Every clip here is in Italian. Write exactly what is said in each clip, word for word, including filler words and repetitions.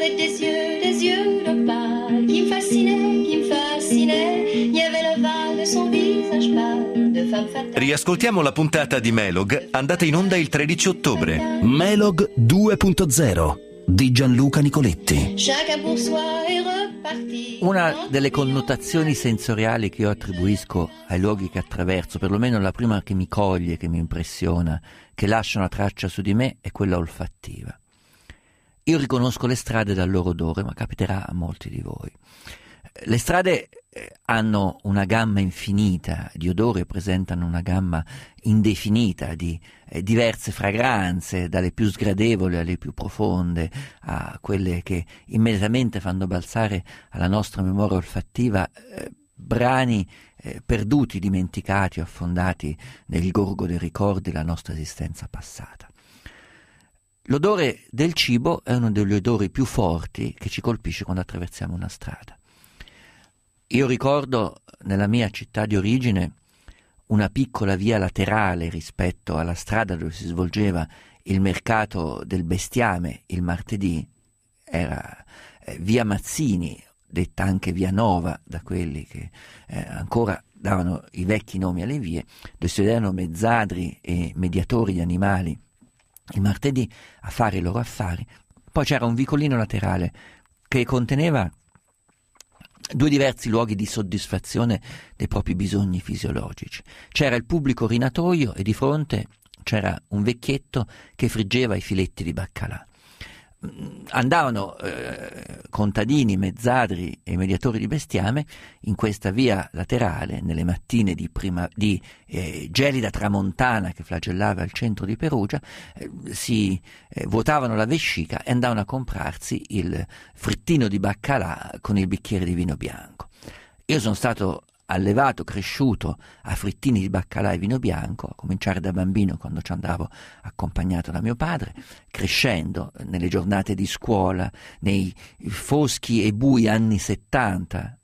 avec des yeux, des yeux d'opale qui me fascinaient, qui me fascinaient. Il y avait le val de son visage pâle de femme fatale. Riascoltiamo la puntata di Melog, andata in onda il tredici ottobre. Melog due punto zero di Gianluca Nicoletti. Chacun pour soi est reparti. Una delle connotazioni sensoriali che io attribuisco ai luoghi che attraverso, perlomeno la prima che mi coglie, che mi impressiona, che lascia una traccia su di me, è quella olfattiva. Io riconosco le strade dal loro odore, ma capiterà a molti di voi. Le strade hanno una gamma infinita di odori, presentano una gamma indefinita di eh, diverse fragranze, dalle più sgradevoli alle più profonde, a quelle che immediatamente fanno balzare alla nostra memoria olfattiva eh, brani eh, perduti, dimenticati, affondati nel gorgo dei ricordi della nostra esistenza passata. L'odore del cibo è uno degli odori più forti che ci colpisce quando attraversiamo una strada. Io ricordo nella mia città di origine una piccola via laterale rispetto alla strada dove si svolgeva il mercato del bestiame il martedì, era eh, via Mazzini, detta anche via Nova da quelli che eh, ancora davano i vecchi nomi alle vie, dove si vedevano mezzadri e mediatori di animali il martedì a fare i loro affari. Poi c'era un vicolino laterale che conteneva due diversi luoghi di soddisfazione dei propri bisogni fisiologici. C'era il pubblico orinatoio e di fronte c'era un vecchietto che friggeva i filetti di baccalà. Andavano eh, contadini, mezzadri e mediatori di bestiame in questa via laterale nelle mattine di, prima, di eh, gelida tramontana che flagellava il centro di Perugia, eh, si eh, vuotavano la vescica e andavano a comprarsi il frittino di baccalà con il bicchiere di vino bianco. Io sono stato allevato, cresciuto a frittini di baccalà e vino bianco, a cominciare da bambino quando ci andavo accompagnato da mio padre, crescendo nelle giornate di scuola, nei foschi e bui anni settanta,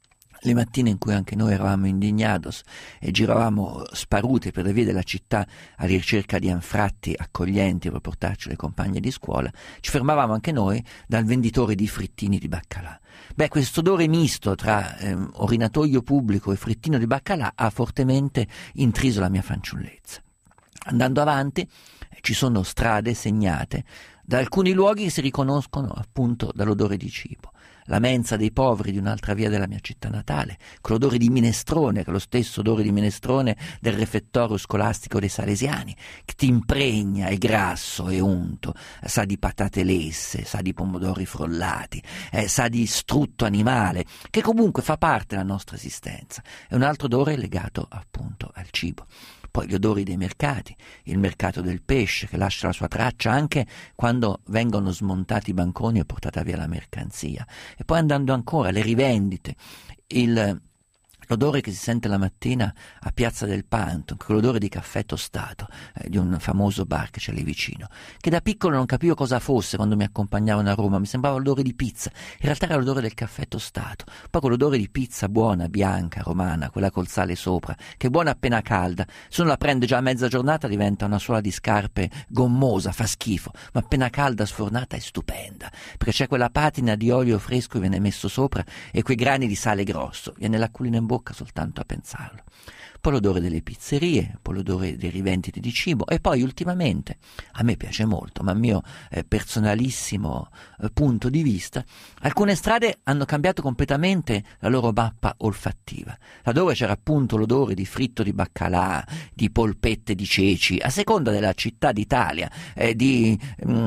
le mattine in cui anche noi eravamo indignados e giravamo sparuti per le vie della città alla ricerca di anfratti accoglienti per portarci le compagne di scuola, ci fermavamo anche noi dal venditore di frittini di baccalà. Beh, questo odore misto tra eh, orinatoio pubblico e frittino di baccalà ha fortemente intriso la mia fanciullezza. Andando avanti ci sono strade segnate da alcuni luoghi che si riconoscono appunto dall'odore di cibo. La mensa dei poveri di un'altra via della mia città natale, con l'odore di minestrone, che è lo stesso odore di minestrone del refettorio scolastico dei salesiani, che ti impregna, è grasso, è unto, sa di patate lesse, sa di pomodori frollati, eh, sa di strutto animale, che comunque fa parte della nostra esistenza. È un altro odore legato appunto al cibo. Poi gli odori dei mercati, il mercato del pesce che lascia la sua traccia anche quando vengono smontati i banconi e portata via la mercanzia. E poi andando ancora, le rivendite, il... l'odore che si sente la mattina a Piazza del Panto, quell'odore di caffè tostato eh, di un famoso bar che c'è lì vicino, che da piccolo non capivo cosa fosse quando mi accompagnavano a Roma, mi sembrava l'odore di pizza, in realtà era l'odore del caffè tostato, poi quell'odore di pizza buona, bianca, romana, quella col sale sopra, che è buona appena calda, se uno la prende già a mezza giornata diventa una suola di scarpe gommosa, fa schifo, ma appena calda, sfornata è stupenda, perché c'è quella patina di olio fresco che viene messo sopra e quei grani di sale grosso, viene l'acquolina in bocca soltanto a pensarlo. Poi l'odore delle pizzerie, poi l'odore dei rivenditi di cibo e poi ultimamente, a me piace molto, ma a mio eh, personalissimo eh, punto di vista, alcune strade hanno cambiato completamente la loro mappa olfattiva. Laddove c'era appunto l'odore di fritto di baccalà, di polpette di ceci, a seconda della città d'Italia, eh, di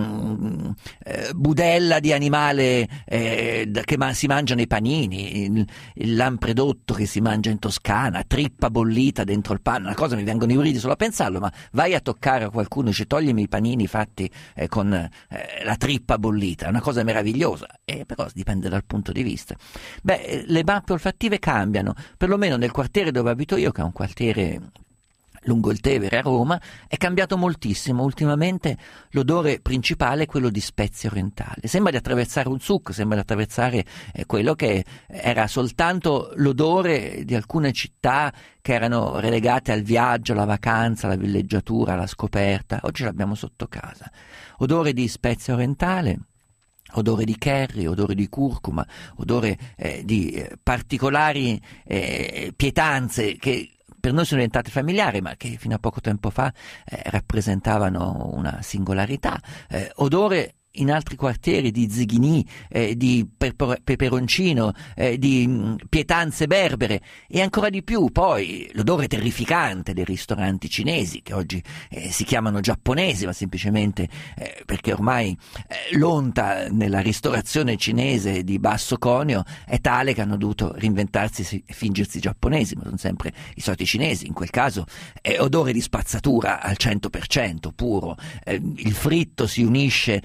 mm, eh, budella di animale eh, che ma- si mangia nei panini, il, il lampredotto che si mangia in Toscana, trippa bollita dentro il panno, una cosa mi vengono i brividi solo a pensarlo, ma vai a toccare a qualcuno e dice toglimi i panini fatti eh, con eh, la trippa bollita, è una cosa meravigliosa, eh, però dipende dal punto di vista. Beh, le mappe olfattive cambiano, perlomeno nel quartiere dove abito io, che è un quartiere lungo il Tevere a Roma, è cambiato moltissimo. Ultimamente l'odore principale è quello di spezie orientali. Sembra di attraversare un souk, sembra di attraversare eh, quello che era soltanto l'odore di alcune città che erano relegate al viaggio, alla vacanza, alla villeggiatura, alla scoperta. Oggi l'abbiamo sotto casa. Odore di spezia orientale, odore di curry, odore di curcuma, odore eh, di eh, particolari eh, pietanze che per noi sono diventate familiari, ma che fino a poco tempo fa eh, rappresentavano una singolarità. Eh, odore in altri quartieri di zighinì, eh, di peper- peperoncino, eh, di mh, pietanze berbere, e ancora di più poi l'odore terrificante dei ristoranti cinesi, che oggi eh, si chiamano giapponesi, ma semplicemente eh, perché ormai eh, l'onta nella ristorazione cinese di basso conio è tale che hanno dovuto reinventarsi e fingersi giapponesi, ma sono sempre i soliti cinesi. In quel caso è odore di spazzatura al cento per cento puro, eh, il fritto si unisce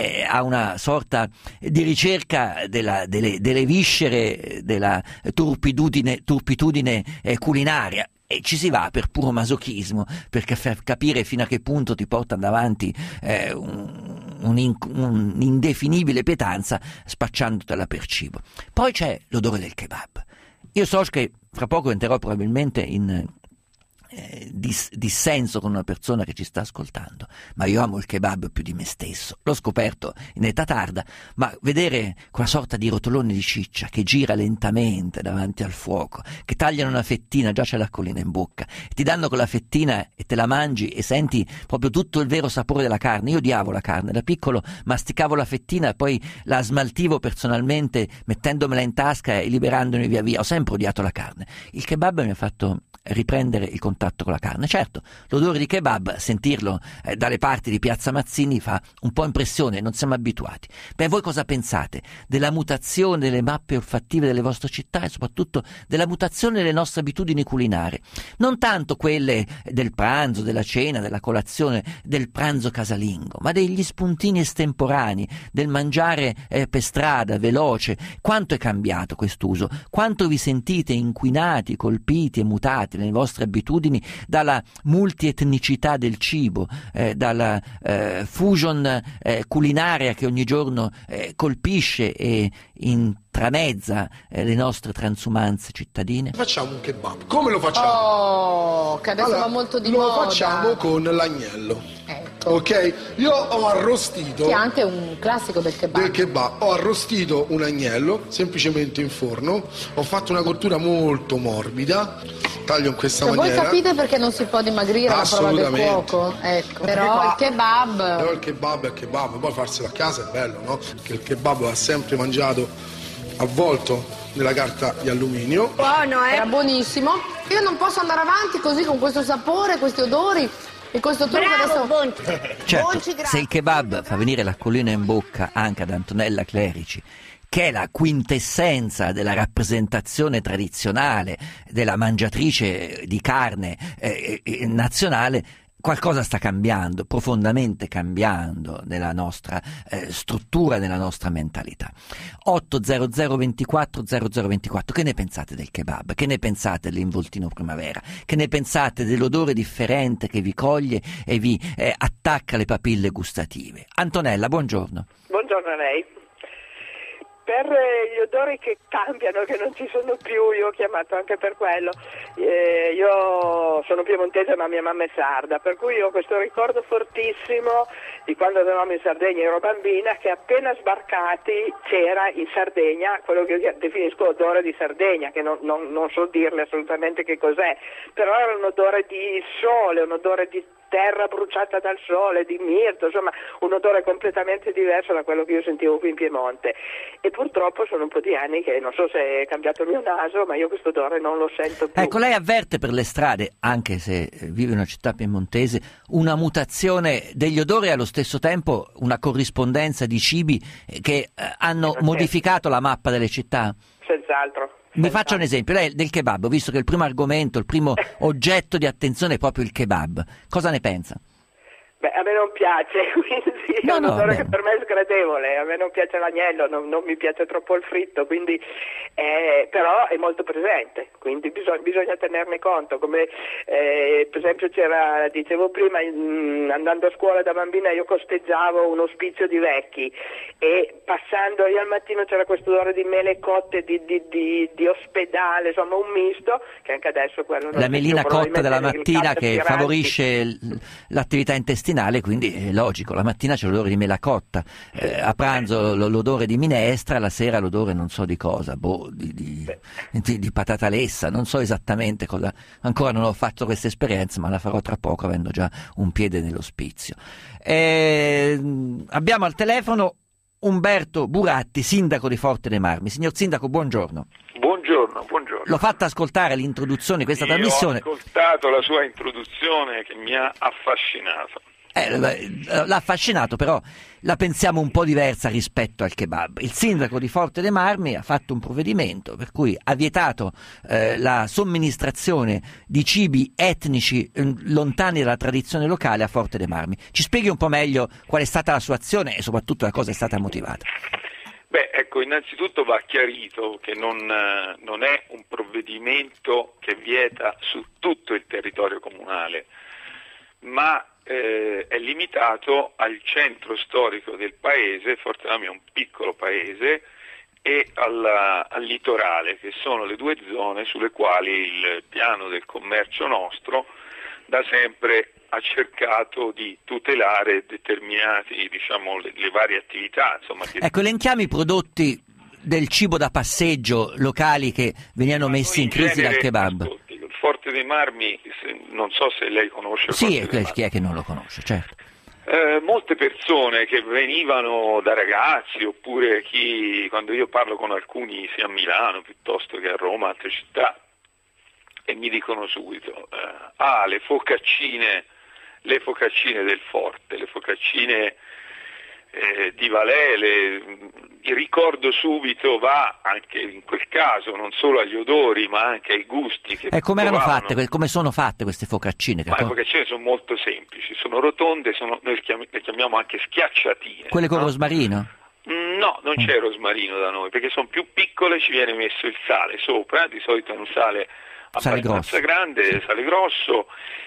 a una sorta di ricerca della, delle, delle viscere, della turpitudine, turpitudine eh, culinaria, e ci si va per puro masochismo, perché per capire fino a che punto ti porta davanti eh, un, un, in, un'indefinibile pietanza spacciandotela per cibo. Poi c'è l'odore del kebab. Io so che fra poco entrerò probabilmente in Eh, dis- dissenso con una persona che ci sta ascoltando, ma io amo il kebab più di me stesso. L'ho scoperto in età tarda, ma vedere quella sorta di rotolone di ciccia che gira lentamente davanti al fuoco, che tagliano una fettina, già c'è l'acquolina in bocca, ti danno quella fettina e te la mangi e senti proprio tutto il vero sapore della carne. Io odiavo la carne, da piccolo masticavo la fettina e poi la smaltivo personalmente mettendomela in tasca e liberandomi via via. Ho sempre odiato la carne. Il kebab mi ha fatto riprendere il contatto con la carne. Certo, l'odore di kebab, sentirlo eh, dalle parti di Piazza Mazzini, fa un po' impressione, non siamo abituati. Beh, voi cosa pensate della mutazione delle mappe olfattive delle vostre città e soprattutto della mutazione delle nostre abitudini culinarie? Non tanto quelle del pranzo, della cena, della colazione, del pranzo casalingo, ma degli spuntini estemporanei, del mangiare eh, per strada, veloce. Quanto è cambiato quest'uso? Quanto vi sentite inquinati, colpiti e mutati nelle vostre abitudini dalla multietnicità del cibo, eh, dalla eh, fusion eh, culinaria che ogni giorno eh, colpisce e intramezza eh, le nostre transumanze cittadine? Facciamo un kebab. Come lo facciamo? Oh, che adesso allora, va molto di lo moda. Lo facciamo con l'agnello. Ecco. Ok? Io ho arrostito... Che è anche un classico del kebab. Del kebab. Ho arrostito un agnello, semplicemente in forno. Ho fatto una cottura molto morbida. Taglio in questa cioè, maniera. Voi capite perché non si può dimagrire alla prova del cuoco? Ecco. Però il kebab... Però il kebab è il kebab. Poi farselo a casa è bello, no? Perché il kebab va sempre mangiato avvolto nella carta di alluminio. Buono, eh? Era buonissimo. Io non posso andare avanti così con questo sapore, questi odori e questo trucco. Adesso... Bonci. Certo, Bonci, se il kebab fa venire l'acquolina in bocca anche ad Antonella Clerici, che è la quintessenza della rappresentazione tradizionale della mangiatrice di carne eh, eh, nazionale, qualcosa sta cambiando, profondamente cambiando nella nostra eh, struttura, nella nostra mentalità. otto zero zero ventiquattro zero zero ventiquattro, che ne pensate del kebab? Che ne pensate dell'involtino primavera? Che ne pensate dell'odore differente che vi coglie e vi eh, attacca le papille gustative? Antonella, buongiorno. Buongiorno a lei. Per gli odori che cambiano, che non ci sono più, io ho chiamato anche per quello. Eh, io sono piemontese ma mia mamma è sarda, per cui ho questo ricordo fortissimo di quando andavamo in Sardegna, ero bambina, che appena sbarcati c'era in Sardegna quello che io definisco odore di Sardegna, che non, non, non so dirle assolutamente che cos'è, però era un odore di sole, un odore di terra bruciata dal sole, di mirto, insomma un odore completamente diverso da quello che io sentivo qui in Piemonte. E purtroppo sono un po' di anni che non so se è cambiato il mio naso, ma io questo odore non lo sento più. Ecco, lei avverte per le strade, anche se vive in una città piemontese, una mutazione degli odori e allo stesso tempo una corrispondenza di cibi che eh, hanno eh, modificato la mappa delle città? Senz'altro. Mi faccia un esempio, lei del kebab, visto che il primo argomento, il primo oggetto di attenzione è proprio il kebab, cosa ne pensa? Beh, a me non piace, quindi no, è un no, odore beh. che per me è sgradevole, a me non piace l'agnello, non, non mi piace troppo il fritto, quindi eh, però è molto presente, quindi bisogna, bisogna tenerne conto, come eh, per esempio c'era, dicevo prima, in, andando a scuola da bambina io costeggiavo un ospizio di vecchi e passando io al mattino c'era questo odore di mele cotte, di, di, di, di ospedale, insomma un misto, che anche adesso quello non la melina cotta della mattina che favorisce favorisce l'attività intestinale. intestinale, quindi è logico, la mattina c'è l'odore di mela cotta, eh, a pranzo l- l'odore di minestra, la sera l'odore non so di cosa, boh, di, di, di, di patata lessa, non so esattamente cosa, ancora non ho fatto questa esperienza, ma la farò tra poco avendo già un piede nell'ospizio. Eh, abbiamo al telefono Umberto Buratti, sindaco di Forte dei Marmi. Signor sindaco, buongiorno. Buongiorno, buongiorno. L'ho fatta ascoltare l'introduzione di questa Io trasmissione. Ho ascoltato la sua introduzione che mi ha affascinato. Eh, l'ha affascinato, però la pensiamo un po' diversa rispetto al kebab. Il sindaco di Forte dei Marmi ha fatto un provvedimento per cui ha vietato eh, la somministrazione di cibi etnici eh, lontani dalla tradizione locale a Forte dei Marmi. Ci spieghi un po' meglio qual è stata la sua azione e soprattutto da cosa è stata motivata. Beh, ecco, innanzitutto va chiarito che non, eh, non è un provvedimento che vieta su tutto il territorio comunale, ma eh, è limitato al centro storico del paese. Forte dei Marmi è un piccolo paese, e alla, al litorale, che sono le due zone sulle quali il piano del commercio nostro da sempre ha cercato di tutelare determinati, diciamo, le, le varie attività. Insomma, che... Ecco, elenchiamo i prodotti del cibo da passeggio locali che venivano messi in crisi genere, dal kebab. Ascolti, Forte dei Marmi, non so se lei conosce. Sì, Forte chi è che non lo conosce, certo. Eh, molte persone che venivano da ragazzi, oppure chi, quando io parlo con alcuni sia a Milano piuttosto che a Roma, altre città, e mi dicono subito, eh, ah, le focaccine, le focaccine del Forte, le focaccine eh, di Valè, le, ricordo subito, va anche in quel caso non solo agli odori ma anche ai gusti. Che e come erano fatte, come sono fatte queste focaccine? Ma le focaccine sono molto semplici, sono rotonde, sono, noi le, chiam- le chiamiamo anche schiacciatine. Quelle con no? rosmarino? No, non c'è rosmarino da noi, perché sono più piccole, ci viene messo il sale sopra, di solito è un sale abbastanza grande, sì. Sale grosso,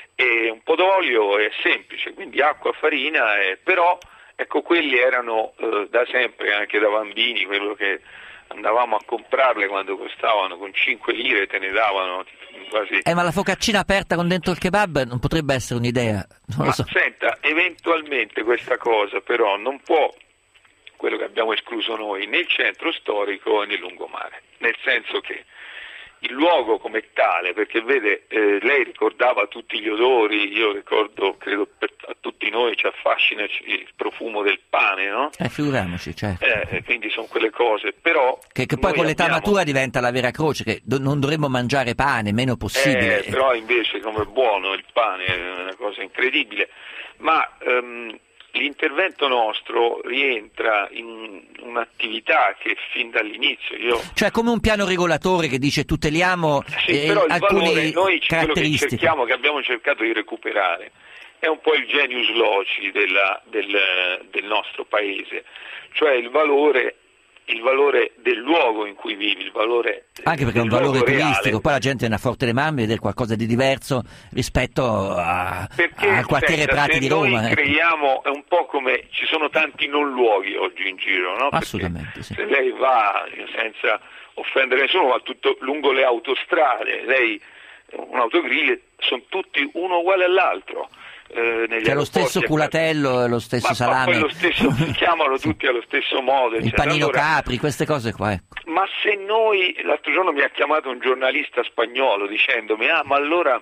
e un po' d'olio, è semplice, quindi acqua, farina, eh, però ecco, quelli erano eh, da sempre, anche da bambini, quello che andavamo a comprarle quando costavano con cinque lire, te ne davano quasi. Eh, ma la focaccina aperta con dentro il kebab non potrebbe essere un'idea? Non ma lo so. Senta, eventualmente questa cosa però non può, quello che abbiamo escluso noi, nel centro storico e nel lungomare, nel senso che il luogo come tale, perché vede, eh, lei ricordava tutti gli odori, io ricordo, credo per, a tutti noi ci affascina il profumo del pane, no? Eh, figuriamoci, certo. Eh, quindi sono quelle cose, però... Che, che poi con l'età abbiamo... matura diventa la vera croce, che do, non dovremmo mangiare pane, meno possibile. Eh, però invece come è buono il pane, è una cosa incredibile, ma... Um, l'intervento nostro rientra in un'attività che fin dall'inizio io... Cioè come un piano regolatore che dice tuteliamo sì, eh, però il alcune valore, noi caratteristiche. Quello che cerchiamo, che abbiamo cercato di recuperare, è un po' il genius loci della, del, del nostro paese, cioè il valore... il valore del luogo in cui vivi, il valore anche perché è un valore turistico, reale. Poi la gente viene a Forte dei Marmi a vedere qualcosa di diverso rispetto a, perché, al quartiere senta, Prati di Roma. Noi ecco. creiamo, è un po' come ci sono tanti non luoghi oggi in giro, no? Assolutamente, sì. Se lei va, senza offendere nessuno, va tutto lungo le autostrade, lei un autogrill, sono tutti uno uguale all'altro. Eh, c'è lo stesso culatello, lo stesso ma, salame, ma lo stesso, si chiamano sì. tutti allo stesso modo, il eccetera. panino Allora, Capri, queste cose qua, ecco. Ma se noi, l'altro giorno mi ha chiamato un giornalista spagnolo dicendomi, ah ma allora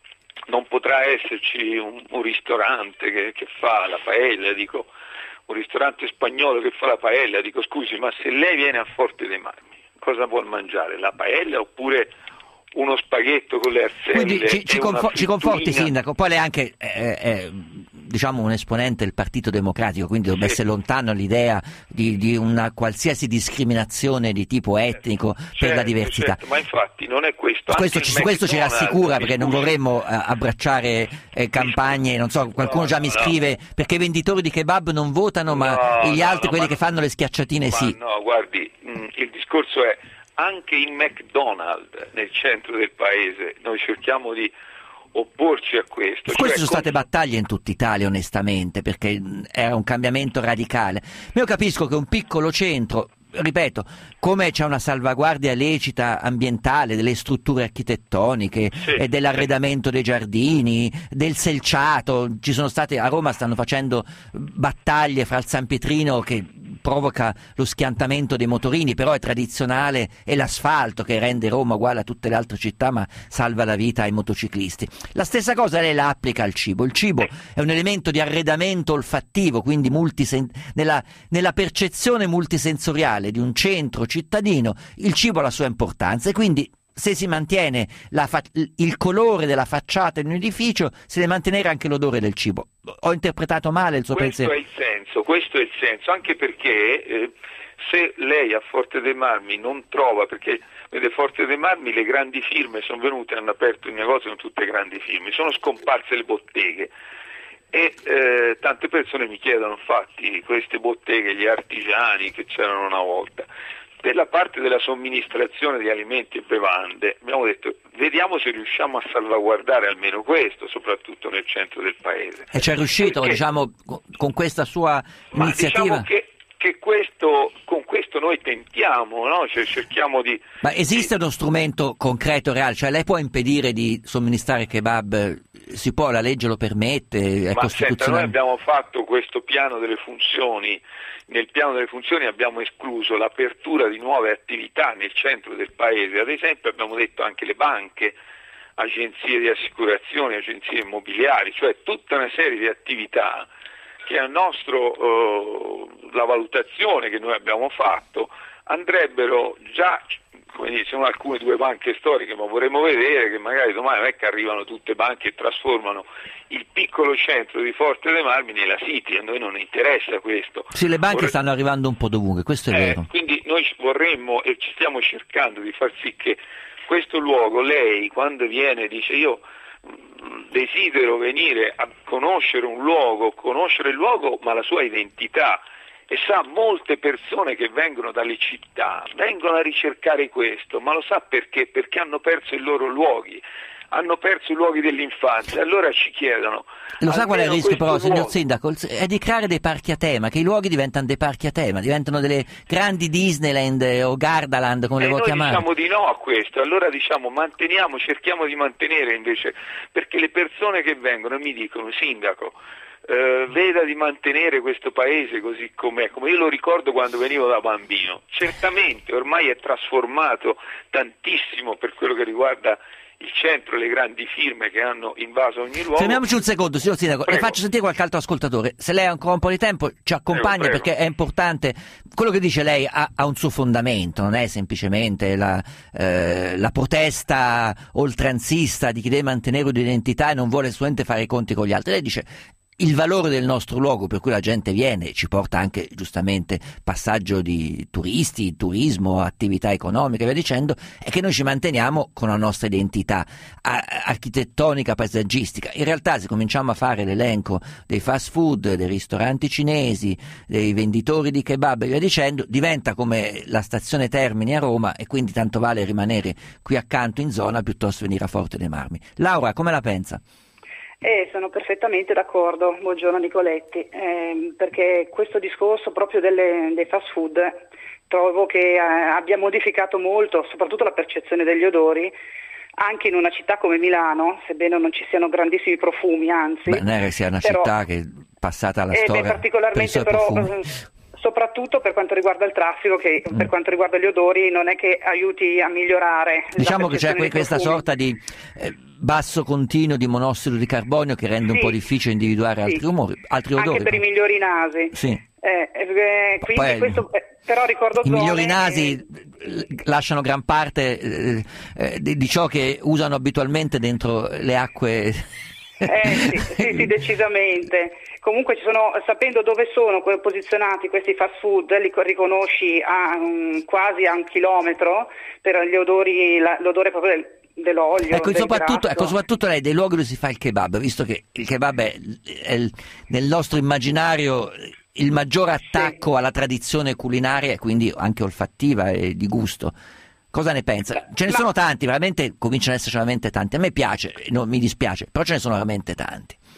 non potrà esserci un, un ristorante che, che fa la paella, dico, un ristorante spagnolo che fa la paella, dico scusi, ma se lei viene a Forte dei Marmi, cosa vuol mangiare? La paella oppure uno spaghetto con le arselle? Quindi ci, ci, confo- ci conforti, sindaco, poi lei è anche eh, eh, diciamo un esponente del Partito Democratico, quindi dovrebbe sì. essere lontano l'idea di, di una qualsiasi discriminazione di tipo etnico certo, per la diversità. Certo, ma infatti non è questo. Questo ci, questo ci rassicura, perché non vorremmo eh, abbracciare eh, campagne, non so, qualcuno no, già mi no. scrive perché i venditori di kebab non votano, ma no, gli altri, no, quelli no, che fanno le schiacciatine ma sì. No, guardi, mh, il discorso è anche in McDonald's nel centro del paese noi cerchiamo di opporci a questo. Queste cioè, sono con... state battaglie in tutta Italia, onestamente, perché era un cambiamento radicale. Ma io capisco che un piccolo centro, ripeto, come c'è una salvaguardia lecita ambientale delle strutture architettoniche, Sì. e dell'arredamento dei giardini, del selciato, ci sono state, a Roma stanno facendo battaglie fra il San Pietrino che provoca lo schiantamento dei motorini, però è tradizionale, e l'asfalto che rende Roma uguale a tutte le altre città ma salva la vita ai motociclisti. La stessa cosa lei la applica al cibo. Il cibo è un elemento di arredamento olfattivo, quindi multisen- nella, nella percezione multisensoriale di un centro cittadino il cibo ha la sua importanza, e quindi se si mantiene la fa- il colore della facciata in un edificio, si deve mantenere anche l'odore del cibo. Ho interpretato male il suo questo pensiero? È il senso, questo è il senso, anche perché eh, se lei a Forte dei Marmi non trova, perché vede, Forte dei Marmi le grandi firme sono venute, hanno aperto il negozio con tutte grandi firme, sono scomparse le botteghe. E eh, tante persone mi chiedono, infatti, queste botteghe, gli artigiani che c'erano una volta. Per la parte della somministrazione di alimenti e bevande abbiamo detto vediamo se riusciamo a salvaguardare almeno questo, soprattutto nel centro del paese. E c'è riuscito, Perché, diciamo, con questa sua ma iniziativa? Diciamo che, che questo, con questo noi tentiamo, no? Cioè, cerchiamo di... Ma esiste di... uno strumento concreto, reale? Cioè lei può impedire di somministrare kebab? Si può, la legge lo permette, è Ma senta, noi costituzionale? abbiamo fatto questo piano delle funzioni. Nel piano delle funzioni abbiamo escluso l'apertura di nuove attività nel centro del paese, ad esempio abbiamo detto anche le banche, agenzie di assicurazione, agenzie immobiliari, cioè tutta una serie di attività che al nostro, eh, la valutazione che noi abbiamo fatto andrebbero già, come dire, sono alcune due banche storiche, ma vorremmo vedere che magari domani non è che arrivano tutte banche e trasformano il piccolo centro di Forte dei Marmi nella City, a noi non interessa questo. Sì, le banche Vorrei... stanno arrivando un po' dovunque, questo è eh, vero. Quindi noi vorremmo e ci stiamo cercando di far sì che questo luogo, lei quando viene dice io mh, desidero venire a conoscere un luogo, conoscere il luogo ma la sua identità, e sa molte persone che vengono dalle città, vengono a ricercare questo, ma lo sa perché? Perché hanno perso i loro luoghi, hanno perso i luoghi dell'infanzia, allora ci chiedono. Lo sa qual è il rischio però, signor luogo... Sindaco? È di creare dei parchi a tema, che i luoghi diventano dei parchi a tema, diventano delle grandi Disneyland o Gardaland, come e le vuoi noi chiamare. diciamo di no a questo, allora diciamo manteniamo, cerchiamo di mantenere invece, perché le persone che vengono mi dicono Sindaco, Uh, veda di mantenere questo paese così com'è, come io lo ricordo quando venivo da bambino. Certamente ormai è trasformato tantissimo per quello che riguarda il centro, le grandi firme che hanno invaso ogni luogo. Fermiamoci un secondo, signor Sindaco, Prego. le faccio sentire qualche altro ascoltatore. Se lei ha ancora un po' di tempo ci accompagna, Prego, prego. perché è importante. Quello che dice lei ha, ha un suo fondamento, non è semplicemente la, eh, la protesta oltranzista di chi deve mantenere un'identità e non vuole assolutamente fare i conti con gli altri. Lei dice il valore del nostro luogo per cui la gente viene, ci porta anche giustamente passaggio di turisti, turismo, attività economiche e via dicendo, è che noi ci manteniamo con la nostra identità a- architettonica, paesaggistica. In realtà se cominciamo a fare l'elenco dei fast food, dei ristoranti cinesi, dei venditori di kebab e via dicendo, diventa come la stazione Termini a Roma, e quindi tanto vale rimanere qui accanto in zona piuttosto venire a Forte dei Marmi. Laura, come la pensa? Eh, sono perfettamente d'accordo, buongiorno Nicoletti, eh, perché questo discorso proprio delle, dei fast food trovo che eh, abbia modificato molto, soprattutto la percezione degli odori, anche in una città come Milano, sebbene non ci siano grandissimi profumi, anzi. Beh, non è che sia una però, città che è passata alla eh, storia beh, particolarmente per i suoi però, profumi. soprattutto per quanto riguarda il traffico, che Mm. per quanto riguarda gli odori non è che aiuti a migliorare. Diciamo la che c'è percezione dei questa profumi. sorta di eh, basso continuo di monossido di carbonio che rende Sì, un po' difficile individuare sì. altri umori, altri odori. Anche per i migliori nasi. Sì. Eh, eh, quindi Poi, questo, eh, però ricordo I zone, migliori nasi eh, lasciano gran parte eh, eh, di, di ciò che usano abitualmente dentro le acque. Eh, sì, sì, sì, decisamente. Comunque ci sono, sapendo dove sono posizionati questi fast food, li riconosci a um, quasi a un chilometro per gli odori, la, l'odore proprio del, dell'olio. Ecco, del soprattutto, grasso. ecco, soprattutto lei dei luoghi dove si fa il kebab, visto che il kebab è, è il, nel nostro immaginario il maggior attacco Sì. alla tradizione culinaria e quindi anche olfattiva e di gusto. Cosa ne pensa? Ce ne Ma- sono tanti, veramente cominciano ad esserci veramente tanti. A me piace, non mi dispiace, però ce ne sono veramente tanti. Sì,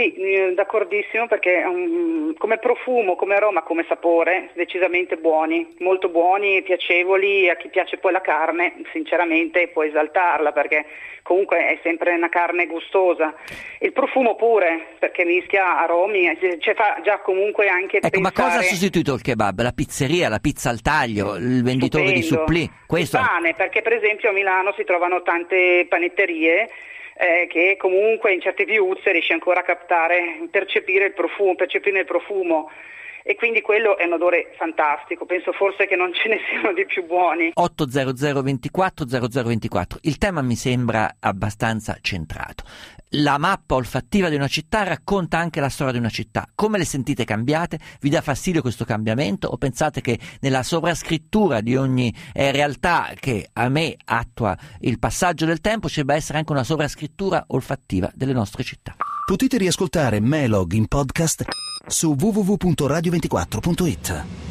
Sì, d'accordissimo, perché um, come profumo, come aroma, come sapore, decisamente buoni, molto buoni, piacevoli. A chi piace poi la carne, sinceramente può esaltarla, perché comunque è sempre una carne gustosa. Il profumo pure, perché mischia aromi, cioè fa già comunque anche ecco, pensare... ma cosa ha sostituito il kebab? La pizzeria, la pizza al taglio, il venditore Stupendo. di supplì? Questo... Il pane, perché per esempio a Milano si trovano tante panetterie Eh, che comunque in certi viuzze riesce ancora a captare, percepire il profumo, percepire il profumo, e quindi quello è un odore fantastico. Penso forse che non ce ne siano di più buoni. otto zero zero due quattro zero zero due quattro. Il tema mi sembra abbastanza centrato. La mappa olfattiva di una città racconta anche la storia di una città. Come le sentite cambiate? Vi dà fastidio questo cambiamento? O pensate che nella sovrascrittura di ogni eh, realtà che a me attua il passaggio del tempo ci debba essere anche una sovrascrittura olfattiva delle nostre città? Potete riascoltare Melog in podcast su w w w punto radio ventiquattro punto it.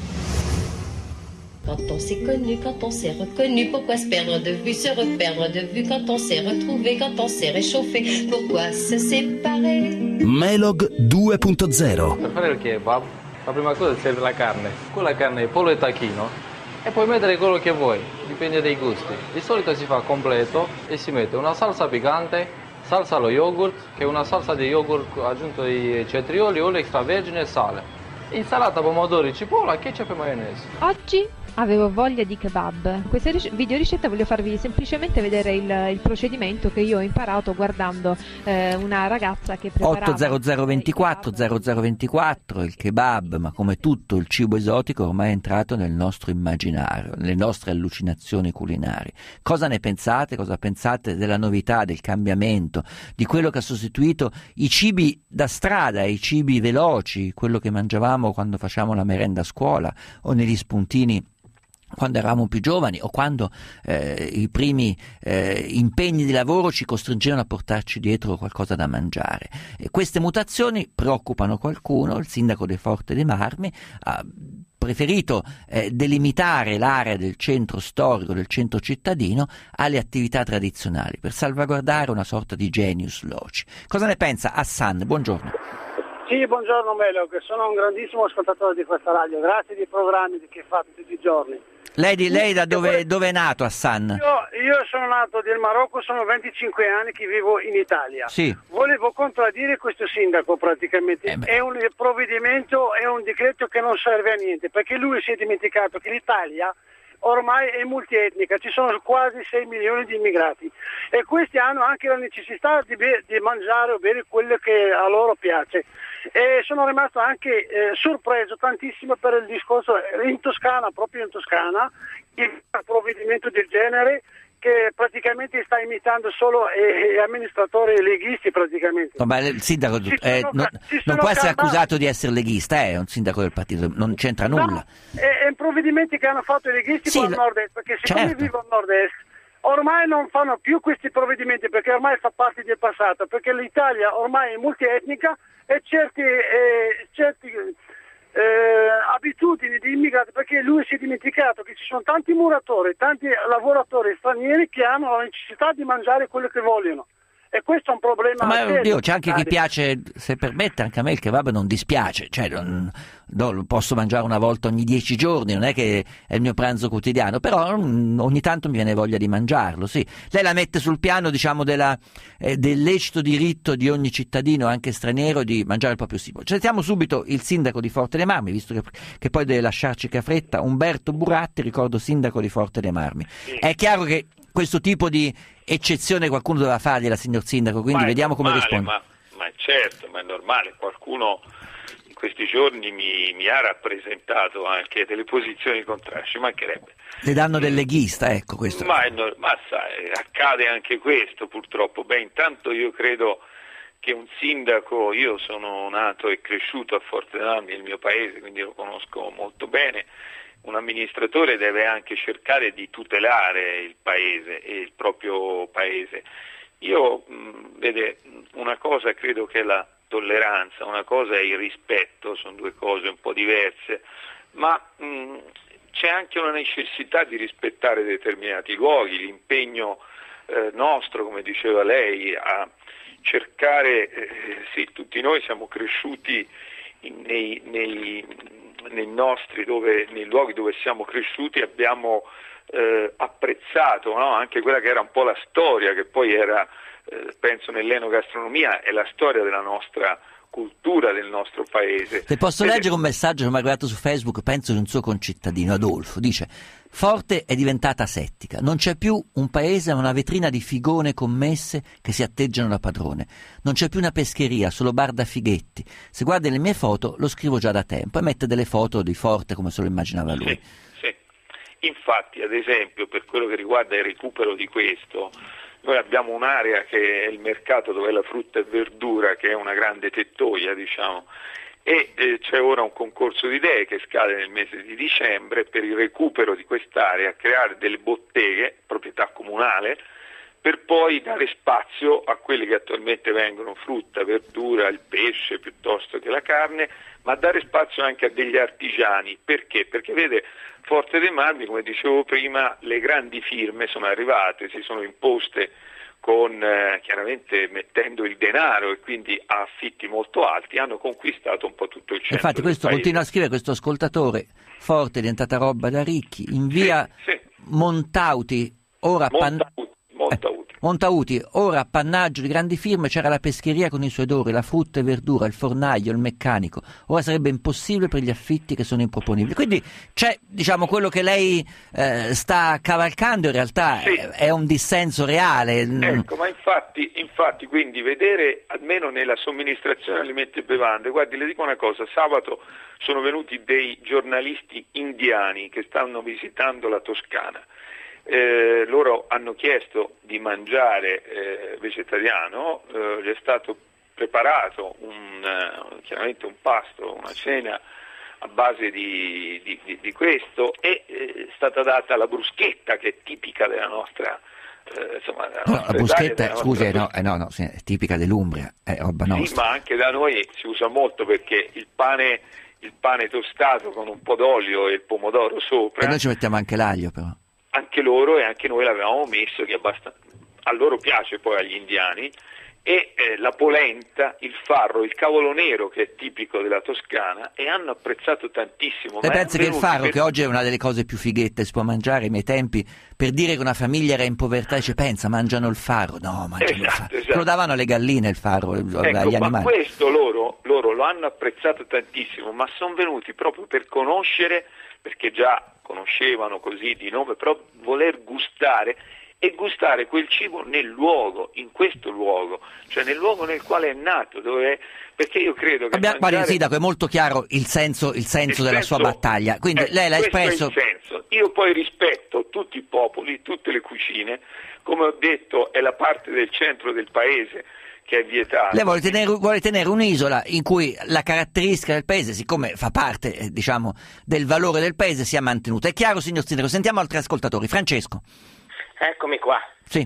Quand on s'est connu, quand on s'est reconnu, pourquoi se perdre de vue, se reperdre de vue, quand on s'est retrouvé, quand on s'est réchauffé, pourquoi se séparer? Melog due punto zero. Per fare il kebab, la prima cosa serve la carne. Con la carne pollo e tacchino e puoi mettere quello che vuoi, dipende dai gusti. Di solito si fa completo e si mette una salsa piccante, salsa allo yogurt, che è una salsa di yogurt aggiunto di cetrioli, olio extravergine e sale. Insalata, pomodori, cipolla, ketchup e maionese. Oggi avevo voglia di kebab. Questa ric- videoricetta voglio farvi semplicemente vedere il, il procedimento che io ho imparato guardando eh, una ragazza che preparava otto zero zero due quattro zero zero due quattro. Il kebab, ma come tutto il cibo esotico, ormai è entrato nel nostro immaginario, nelle nostre allucinazioni culinarie. Cosa ne pensate? Cosa pensate della novità, del cambiamento, di quello che ha sostituito i cibi da strada, i cibi veloci, quello che mangiavamo quando facciamo la merenda a scuola o negli spuntini quando eravamo più giovani, o quando eh, i primi eh, impegni di lavoro ci costringevano a portarci dietro qualcosa da mangiare. E queste mutazioni preoccupano qualcuno. Il sindaco di Forte dei Marmi ha preferito eh, delimitare l'area del centro storico, del centro cittadino, alle attività tradizionali per salvaguardare una sorta di genius loci. Cosa ne pensa Hassan? Buongiorno. Sì, buongiorno Melog, sono un grandissimo ascoltatore di questa radio, grazie dei programmi che fate tutti i giorni. Lei, di, lei da dove, dove è nato, Hassan? Io, io sono nato nel Marocco, sono venticinque anni che vivo in Italia. Sì. Volevo contraddire questo sindaco praticamente, eh è un provvedimento, è un decreto che non serve a niente, perché lui si è dimenticato che l'Italia ormai è multietnica, ci sono quasi sei milioni di immigrati e questi hanno anche la necessità di, be- di mangiare o bere quello che a loro piace. E sono rimasto anche eh, sorpreso tantissimo per il discorso in Toscana, proprio in Toscana, il provvedimento del genere che praticamente sta imitando solo eh, amministratori leghisti praticamente. No, ma il sindaco eh, sono, non, non può essere cantati. accusato di essere leghista, è un sindaco del partito, non c'entra No, nulla. È, è provvedimenti che hanno fatto i leghisti Sì, con il lo- nord-est, perché siccome certo. vivo al nord-est, ormai non fanno più questi provvedimenti perché ormai fa parte del passato, perché l'Italia ormai è multietnica e certi, eh, certi eh, abitudini di immigrati, perché lui si è dimenticato che ci sono tanti muratori, tanti lavoratori stranieri che hanno la necessità di mangiare quello che vogliono. E questo è un problema. Ma serio. oddio, c'è anche chi piace, se permette, anche a me il kebab non dispiace, cioè non, no, lo posso mangiare una volta ogni dieci giorni, non è che è il mio pranzo quotidiano, però mm, ogni tanto mi viene voglia di mangiarlo, sì. Lei la mette sul piano, diciamo, della, eh, del lecito diritto di ogni cittadino, anche straniero, di mangiare il proprio cibo. Sentiamo subito il sindaco di Forte dei Marmi, visto che, che poi deve lasciarci che ha fretta, Umberto Buratti, ricordo sindaco di Forte dei Marmi. Sì. È chiaro che questo tipo di eccezione qualcuno doveva fargliela, signor sindaco, quindi vediamo normale, come risponde. Ma, ma certo, ma è normale, qualcuno in questi giorni mi, mi ha rappresentato anche delle posizioni contrarie, ci mancherebbe. Le danno del leghista, ecco questo. Ma, è no, ma sai, accade anche questo purtroppo. Beh, intanto io credo che un sindaco, io sono nato e cresciuto a Forte dei Marmi, il mio paese, quindi lo conosco molto bene. Un amministratore deve anche cercare di tutelare il paese e il proprio paese. Io, mh, vede, una cosa credo che è la tolleranza, una cosa è il rispetto, sono due cose un po' diverse, ma mh, c'è anche una necessità di rispettare determinati luoghi, l'impegno eh, nostro, come diceva lei, a cercare, eh, sì, tutti noi siamo cresciuti in, nei, nei, nei nostri, dove, nei luoghi dove siamo cresciuti, abbiamo eh, apprezzato, no? Anche quella che era un po' la storia, che poi era, eh, penso nell'enogastronomia, è la storia della nostra cultura, del nostro paese. Se posso Ed leggere un messaggio che mi è arrivato su Facebook, penso di un suo concittadino, Adolfo, dice: Forte è diventata settica, non c'è più un paese ma una vetrina di figone commesse che si atteggiano da padrone, non c'è più una pescheria, solo bar da fighetti. Se guardi le mie foto lo scrivo già da tempo, e mette delle foto di Forte come se lo immaginava lui. Sì, sì. Infatti, ad esempio, per quello che riguarda il recupero di questo, noi abbiamo un'area che è il mercato dove è la frutta e verdura, che è una grande tettoia, diciamo, e eh, c'è ora un concorso di idee che scade nel mese di dicembre per il recupero di quest'area, creare delle botteghe, proprietà comunale, per poi dare spazio a quelli che attualmente vengono frutta, verdura, il pesce piuttosto che la carne, ma dare spazio anche a degli artigiani. Perché? Perché vede, Forte dei Marmi, come dicevo prima, le grandi firme sono arrivate, si sono imposte con eh, chiaramente mettendo il denaro e quindi a affitti molto alti, hanno conquistato un po' tutto il centro. Infatti questo del continua a scrivere questo ascoltatore: Forte è diventata roba da ricchi, in via sì, sì. Montauti, ora Montauti, pan... Montauti. Eh, Montauti, ora appannaggio di grandi firme, c'era la pescheria con i suoi odori, la frutta e verdura, il fornaio, il meccanico. Ora sarebbe impossibile per gli affitti che sono improponibili. Quindi c'è, diciamo, quello che lei eh, sta cavalcando in realtà sì. è, è un dissenso reale. Ecco, ma infatti, infatti, quindi vedere almeno nella somministrazione alimenti e bevande, guardi, le dico una cosa, sabato sono venuti dei giornalisti indiani che stanno visitando la Toscana. Eh, loro hanno chiesto di mangiare eh, vegetariano, eh, gli è stato preparato un, uh, chiaramente un pasto, una cena a base di, di, di, di questo, e eh, è stata data la bruschetta, che è tipica della nostra eh, insomma della no, nostra la bruschetta, Italia, scusi, nostra... no, eh, no, no, sì, è tipica dell'Umbria, è roba nostra. Sì, ma anche da noi si usa molto, perché il pane, il pane tostato con un po' d'olio e il pomodoro sopra. E noi ci mettiamo anche l'aglio, però. Anche loro e anche noi l'avevamo messo, che abbastanza... a loro piace poi agli indiani, e eh, la polenta, il farro, il cavolo nero, che è tipico della Toscana, e hanno apprezzato tantissimo. Lei pensa che il farro, per... che oggi è una delle cose più fighette, si può mangiare, ai miei tempi, per dire che una famiglia era in povertà, dice: pensa, mangiano il farro. No, mangiano esatto, il farro. Esatto. Lo davano alle galline il farro, ecco, agli animali. Ma questo loro, loro lo hanno apprezzato tantissimo, ma sono venuti proprio per conoscere, perché già conoscevano così di nome, però voler gustare, e gustare quel cibo nel luogo, in questo luogo, cioè nel luogo nel quale è nato, dove è, perché io credo che Abbiamo, mangiare... guardi, Sindaco, è molto chiaro il senso, il senso il della senso, sua battaglia, quindi eh, lei l'ha espresso... Questo è il senso. Io poi rispetto tutti i popoli, tutte le cucine, come ho detto è la parte del centro del paese che è vietato. Lei vuole tenere, vuole tenere un'isola in cui la caratteristica del paese, siccome fa parte eh, diciamo del valore del paese, sia mantenuta. È chiaro, signor Sindaco? Sentiamo altri ascoltatori. Francesco. Eccomi qua. Sì.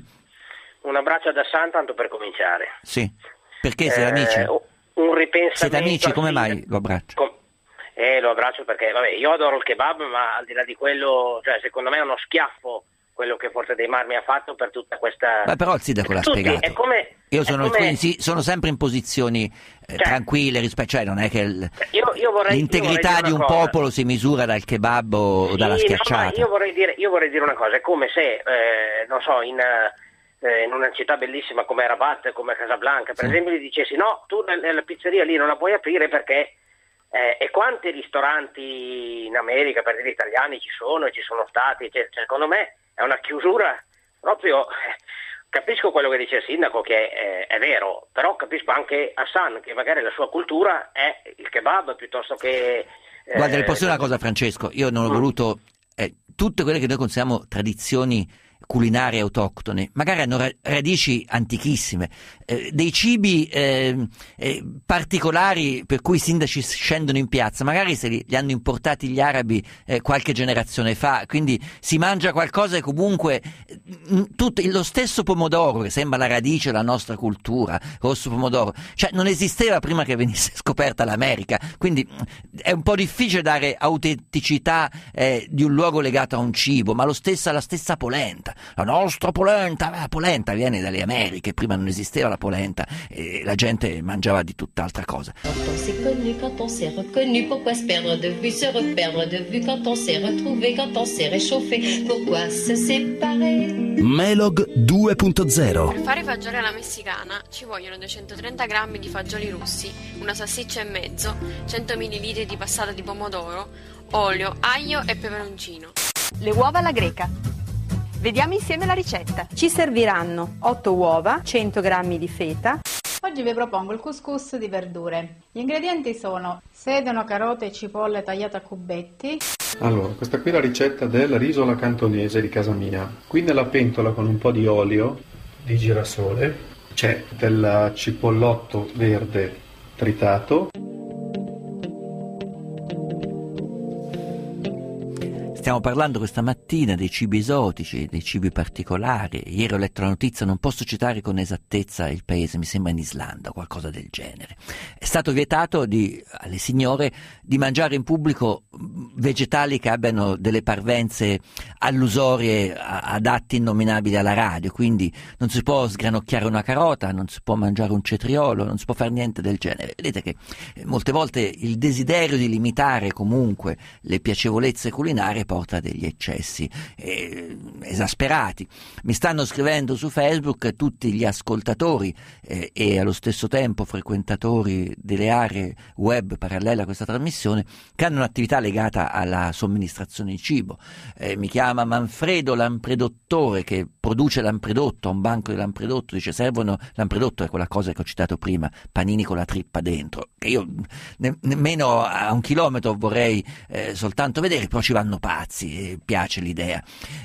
Un abbraccio da San, tanto per cominciare. Sì. Perché siete eh, amici? Un ripensamento. Siete amici? Come mai lo abbraccio? Com- eh, lo abbraccio perché, vabbè, io adoro il kebab, ma al di là di quello, cioè, secondo me è uno schiaffo quello che Forte dei Marmi ha fatto per tutta questa... Ma però il Sindaco l'ha tutti, spiegato. È come, io sono, è come... sì, sono sempre in posizioni eh, cioè, tranquille rispetto, cioè non è che il, io, io vorrei, l'integrità io vorrei di un cosa. popolo si misura dal kebab o sì, dalla schiacciata. No, io, vorrei dire, io vorrei dire una cosa, è come se, eh, non so, in, eh, in una città bellissima come Rabat, come Casablanca, per sì. esempio, gli dicessi: no, tu nella pizzeria lì non la puoi aprire perché... Eh, e quanti ristoranti in America, per dire italiani, ci sono e ci sono stati, cioè, secondo me è una chiusura proprio, eh, capisco quello che dice il sindaco, che è, è vero, però capisco anche Hassan che magari la sua cultura è il kebab piuttosto che... Eh, Guarda, le posso dire una cosa, Francesco, io non ho voluto, eh, tutte quelle che noi consideriamo tradizioni culinarie autoctone, magari hanno ra- radici antichissime, eh, dei cibi eh, eh, particolari per cui i sindaci scendono in piazza, magari se li, li hanno importati gli arabi eh, qualche generazione fa, quindi si mangia qualcosa che comunque mh, tutto, lo stesso pomodoro che sembra la radice della nostra cultura, rosso pomodoro, cioè non esisteva prima che venisse scoperta l'America, quindi mh, è un po' difficile dare autenticità eh, di un luogo legato a un cibo, ma lo stesso, la stessa polenta. polenta, la nostra polenta, la polenta viene dalle Americhe, prima non esisteva la polenta e la gente mangiava di tutt'altra cosa. Quand on s'est connu, quand on s'est reconnu, pourquoi se perdre de vue, se reperdre de vue, quand on s'est retrouvé, quand on s'est réchauffé, pourquoi se séparer? Melog due punto zero. Per fare fagioli alla messicana ci vogliono duecentotrenta grammi di fagioli russi, una salsiccia e mezzo, cento millilitri di passata di pomodoro, olio, aglio e peperoncino. Le uova alla greca. Vediamo insieme la ricetta. Ci serviranno otto uova, cento grammi di feta. Oggi vi propongo il couscous di verdure. Gli ingredienti sono sedano, carote e cipolle tagliate a cubetti. Allora, questa qui è la ricetta del riso alla cantonese di casa mia. Qui nella pentola con un po' di olio di girasole c'è del cipollotto verde tritato. Stiamo parlando questa mattina dei cibi esotici, dei cibi particolari. Ieri ho letto la notizia, non posso citare con esattezza il paese, mi sembra in Islanda o qualcosa del genere. È stato vietato di, alle signore di mangiare in pubblico vegetali che abbiano delle parvenze allusorie ad atti innominabili alla radio, quindi non si può sgranocchiare una carota, non si può mangiare un cetriolo, non si può fare niente del genere. Vedete che molte volte il desiderio di limitare comunque le piacevolezze culinarie porta a degli eccessi eh, esasperati. Mi stanno scrivendo su Facebook tutti gli ascoltatori eh, e allo stesso tempo frequentatori delle aree web parallele a questa trasmissione che hanno un'attività legata alla somministrazione di cibo. Eh, mi chiama Manfredo Lampredottore che produce lampredotto, a un banco di lampredotto, dice servono, lampredotto è quella cosa che ho citato prima, panini con la trippa dentro, che io ne, nemmeno a un chilometro vorrei eh, soltanto vedere, però ci vanno pazzi, eh, piace l'idea.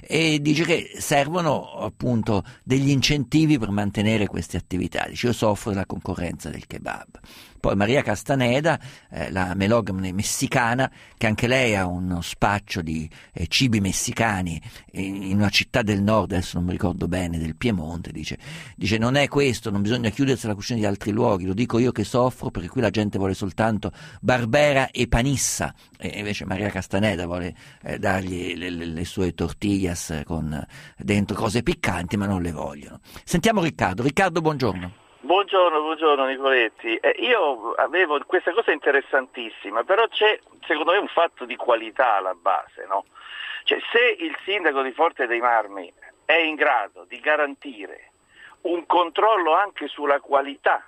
E dice che servono appunto degli incentivi per mantenere queste attività, dice io soffro della concorrenza del kebab. Poi Maria Castaneda, eh, la melogame messicana, che anche lei ha uno spaccio di eh, cibi messicani in, in una città del nord, adesso non mi ricordo bene, del Piemonte, dice, dice non è questo, non bisogna chiudersi alla cucina di altri luoghi, lo dico io che soffro perché qui la gente vuole soltanto Barbera e Panissa, e invece Maria Castaneda vuole eh, dargli le, le, le sue tortillas con dentro cose piccanti, ma non le vogliono. Sentiamo Riccardo. Riccardo, buongiorno. Buongiorno, buongiorno Nicoletti. Eh, io avevo questa cosa interessantissima, però c'è secondo me un fatto di qualità alla base, no? Cioè, se il sindaco di Forte dei Marmi è in grado di garantire un controllo anche sulla qualità,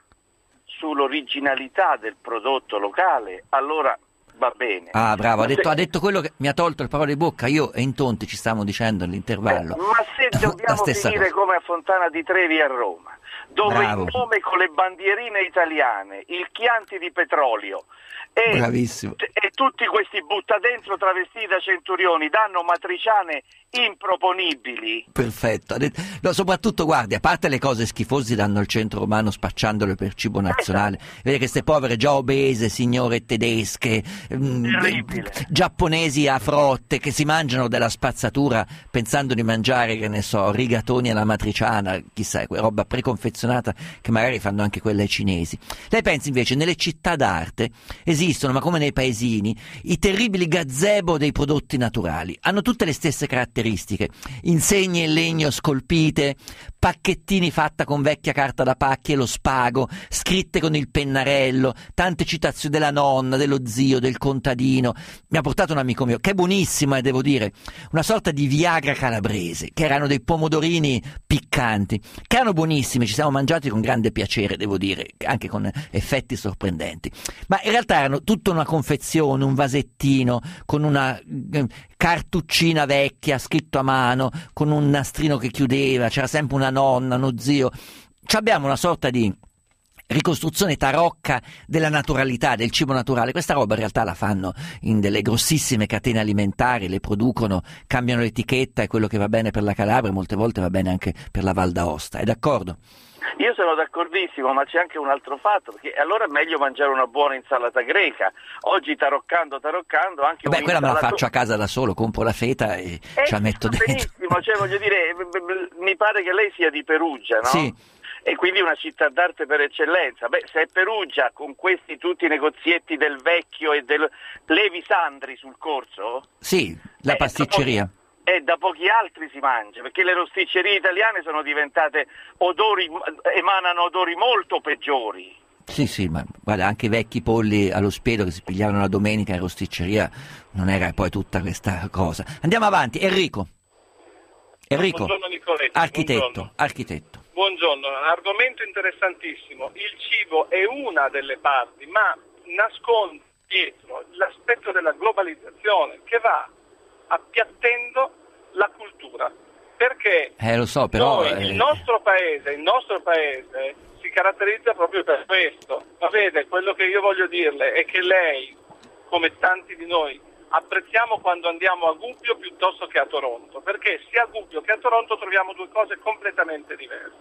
sull'originalità del prodotto locale, allora va bene. Ah, bravo, ha detto, se... ha detto quello che mi ha tolto le parole di bocca, io e Intonti ci stavamo dicendo all'intervallo. Eh, ma se dobbiamo finire cosa. Come a Fontana di Trevi a Roma, dove Bravo. Il nome con le bandierine italiane, il Chianti di petrolio e, Bravissimo. e tutti questi butta dentro travestiti da centurioni danno matriciane improponibili. Perfetto. No, soprattutto guardi, a parte le cose schifose danno il centro romano spacciandole per cibo nazionale, esatto. Vede che queste povere già obese signore tedesche, mh, giapponesi a frotte che si mangiano della spazzatura pensando di mangiare, che ne so, rigatoni alla matriciana, chissà, roba preconfezionata che magari fanno anche quelle ai cinesi. Lei pensa invece nelle città d'arte esistono, ma come nei paesini, i terribili gazebo dei prodotti naturali, hanno tutte le stesse caratteristiche, insegne in legno scolpite, pacchettini fatta con vecchia carta da pacchi e lo spago, scritte con il pennarello, tante citazioni della nonna, dello zio, del contadino. Mi ha portato un amico mio, che è buonissimo, eh, devo dire, una sorta di Viagra calabrese, che erano dei pomodorini piccanti, che erano buonissimi, ci siamo mangiati con grande piacere, devo dire, anche con effetti sorprendenti, ma in realtà erano tutta una confezione, un vasettino con una eh, cartuccina vecchia scritto a mano, con un nastrino che chiudeva, c'era sempre una nonna, uno zio. Ci abbiamo una sorta di ricostruzione tarocca della naturalità, del cibo naturale. Questa roba in realtà la fanno in delle grossissime catene alimentari, le producono, cambiano l'etichetta e quello che va bene per la Calabria molte volte va bene anche per la Val d'Aosta. È d'accordo? Io sono d'accordissimo, ma c'è anche un altro fatto, perché allora è meglio mangiare una buona insalata greca. Oggi taroccando, taroccando, anche Beh, quella un'insalata... me la faccio a casa da solo, compro la feta e eh, ce la metto dentro. Benissimo, cioè voglio dire, mi pare che lei sia di Perugia, no? Sì. E quindi una città d'arte per eccellenza. Beh, se è Perugia con questi tutti i negozietti del vecchio e del Levi Sandri sul corso? Sì, la eh, pasticceria. È da pochi altri si mangia, perché le rosticcerie italiane sono diventate odori, emanano odori molto peggiori. Sì, sì, ma guarda, anche i vecchi polli allo spiedo che si pigliavano la domenica in rosticceria non era poi tutta questa cosa. Andiamo avanti, Enrico. Enrico, buongiorno Nicoletti. architetto, Buongiorno. architetto. Buongiorno, argomento interessantissimo. Il cibo è una delle parti, ma nasconde dietro l'aspetto della globalizzazione che va appiattendo la cultura. Perché Eh, lo so, però... noi, eh, il nostro paese, il nostro paese si caratterizza proprio per questo. Ma vede, quello che io voglio dirle è che lei, come tanti di noi, apprezziamo quando andiamo a Gubbio piuttosto che a Toronto, perché sia a Gubbio che a Toronto troviamo due cose completamente diverse.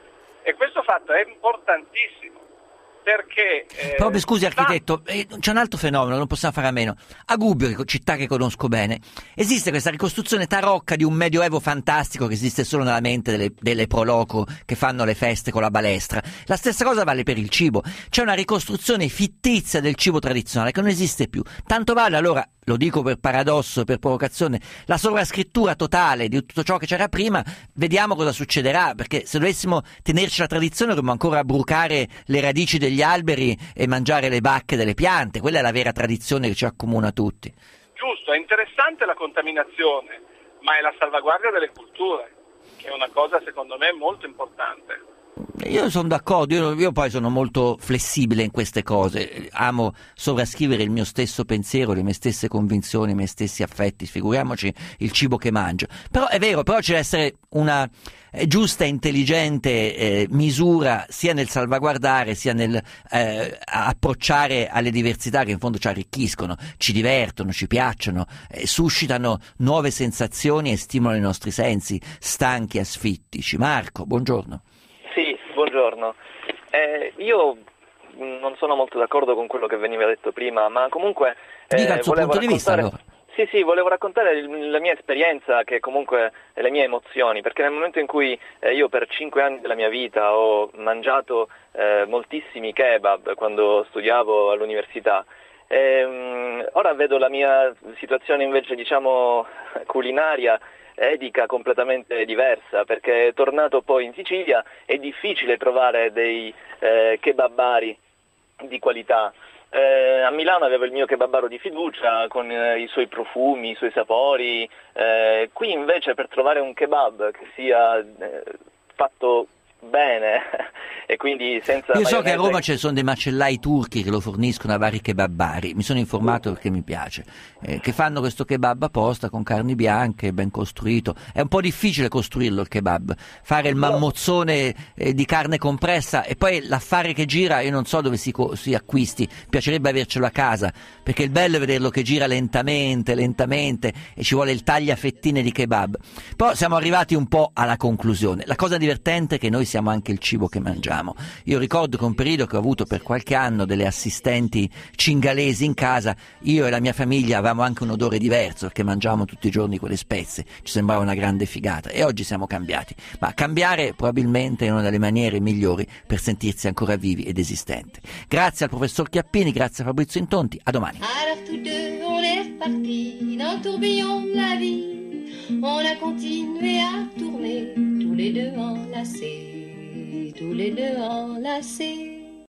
E questo fatto è importantissimo, perché... Eh, Proprio scusi architetto, eh, c'è un altro fenomeno, non possiamo fare a meno. A Gubbio, città che conosco bene, esiste questa ricostruzione tarocca di un medioevo fantastico che esiste solo nella mente delle, delle proloco che fanno le feste con la balestra. La stessa cosa vale per il cibo. C'è una ricostruzione fittizia del cibo tradizionale che non esiste più. Tanto vale allora, lo dico per paradosso, per provocazione, la sovrascrittura totale di tutto ciò che c'era prima. Vediamo cosa succederà, perché se dovessimo tenerci la tradizione dovremmo ancora brucare le radici degli alberi e mangiare le bacche delle piante. Quella è la vera tradizione che ci accomuna tutti. Giusto, è interessante la contaminazione, ma è la salvaguardia delle culture, che è una cosa secondo me molto importante. Io sono d'accordo, io, io poi sono molto flessibile in queste cose, amo sovrascrivere il mio stesso pensiero, le mie stesse convinzioni, i miei stessi affetti, figuriamoci il cibo che mangio. Però è vero, però ci deve essere una giusta e intelligente eh, misura sia nel salvaguardare sia nel eh, approcciare alle diversità che in fondo ci arricchiscono, ci divertono, ci piacciono, eh, suscitano nuove sensazioni e stimolano i nostri sensi stanchi e asfittici. Marco, buongiorno. Sì, buongiorno. Eh, io non sono molto d'accordo con quello che veniva detto prima, ma comunque eh, Dica il suo volevo punto di vista raccontare... allora. Sì, sì, volevo raccontare il- la mia esperienza, che comunque e le mie emozioni, perché nel momento in cui eh, io per cinque anni della mia vita ho mangiato eh, moltissimi kebab quando studiavo all'università, ehm, ora vedo la mia situazione invece, diciamo, culinaria edica completamente diversa, perché tornato poi in Sicilia è difficile trovare dei eh, kebabari di qualità. Eh, a Milano avevo il mio kebabaro di fiducia con eh, i suoi profumi, i suoi sapori, eh, qui invece per trovare un kebab che sia eh, fatto bene e quindi senza Io so maionese... che a Roma ci sono dei macellai turchi che lo forniscono a vari kebabari, mi sono informato perché mi piace, eh, che fanno questo kebab apposta con carni bianche, ben costruito. È un po' difficile costruirlo il kebab, fare il mammozzone eh, di carne compressa e poi l'affare che gira, io non so dove si, co- si acquisti, piacerebbe avercelo a casa, perché il bello è vederlo che gira lentamente, lentamente e ci vuole il tagliafettine di kebab. Poi siamo arrivati un po' alla conclusione. La cosa divertente è che noi siamo anche il cibo che mangiamo. Io ricordo che un periodo che ho avuto per qualche anno delle assistenti cingalesi in casa, io e la mia famiglia avevamo anche un odore diverso perché mangiavamo tutti i giorni quelle spezie, ci sembrava una grande figata e oggi siamo cambiati, ma cambiare probabilmente è una delle maniere migliori per sentirsi ancora vivi ed esistenti. Grazie al professor Chiappini, grazie a Fabrizio Intonti, a domani. Alors tous deux, on est repartis dans le tourbillon de la vie. On a continué à tourner, tous les deux enlacés, tous les deux enlacés.